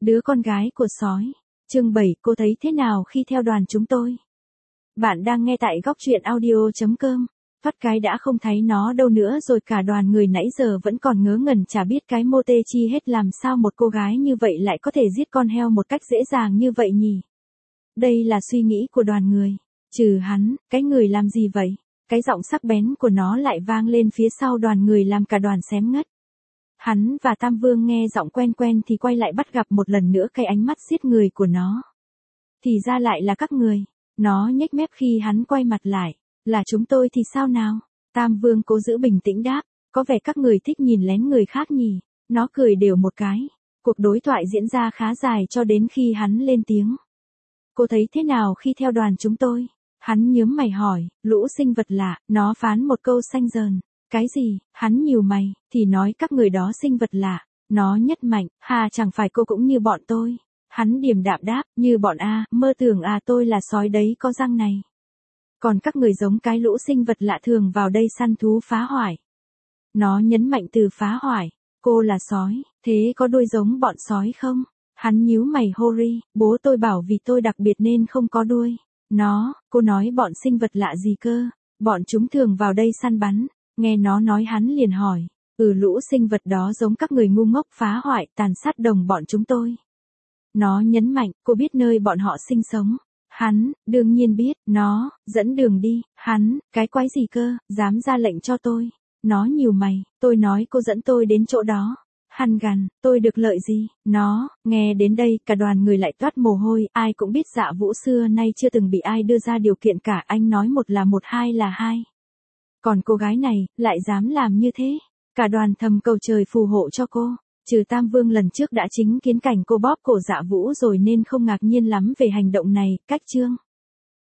Đứa con gái của sói. Chương 7, cô thấy thế nào khi theo đoàn chúng tôi? Bạn đang nghe tại góc truyện audio.com. Thoát cái đã không thấy nó đâu nữa rồi, cả đoàn người nãy giờ vẫn còn ngớ ngẩn chả biết cái mô tê chi hết, làm sao một cô gái như vậy lại có thể giết con heo một cách dễ dàng như vậy nhỉ? Đây là suy nghĩ của đoàn người. Trừ hắn, cái người làm gì vậy? Cái giọng sắc bén của nó lại vang lên phía sau đoàn người làm cả đoàn xém ngất. Hắn và Tam Vương nghe giọng quen quen thì quay lại bắt gặp một lần nữa cái ánh mắt giết người của nó. Thì ra lại là các người. Nó nhếch mép khi hắn quay mặt lại. Là chúng tôi thì sao nào? Tam Vương cố giữ bình tĩnh đáp. Có vẻ các người thích nhìn lén người khác nhỉ? Nó cười đều một cái. Cuộc đối thoại diễn ra khá dài cho đến khi hắn lên tiếng. Cô thấy thế nào khi theo đoàn chúng tôi? Hắn nhướng mày hỏi, lũ sinh vật lạ, nó phán một câu xanh dờn. Cái gì? Hắn nhíu mày, thì nói các người đó sinh vật lạ. Nó nhất mạnh, hà chẳng phải cô cũng như bọn tôi. Hắn điềm đạm đáp, như bọn mơ tưởng tôi là sói đấy có răng này. Còn các người giống cái lũ sinh vật lạ thường vào đây săn thú phá hoại. Nó nhấn mạnh từ phá hoại. Cô là sói, thế có đuôi giống bọn sói không? Hắn nhíu mày Hori, bố tôi bảo vì tôi đặc biệt nên không có đuôi. Cô nói bọn sinh vật lạ gì cơ? Bọn chúng thường vào đây săn bắn. Nghe nó nói hắn liền hỏi. Lũ sinh vật đó giống các người ngu ngốc phá hoại tàn sát đồng bọn chúng tôi. Nó nhấn mạnh, cô biết nơi bọn họ sinh sống. Hắn, đương nhiên biết, nó, dẫn đường đi. Hắn, cái quái gì cơ, dám ra lệnh cho tôi. Nó nhíu mày, tôi nói cô dẫn tôi đến chỗ đó. Hắn gằn, tôi được lợi gì? Nó, nghe đến đây cả đoàn người lại toát mồ hôi, ai cũng biết Dạ Vũ xưa nay chưa từng bị ai đưa ra điều kiện cả, anh nói một là một, hai là hai. Còn cô gái này, lại dám làm như thế. Cả đoàn thầm cầu trời phù hộ cho cô. Trừ Tam Vương lần trước đã chứng kiến cảnh cô bóp cổ Dạ Vũ rồi nên không ngạc nhiên lắm về hành động này. Cách chương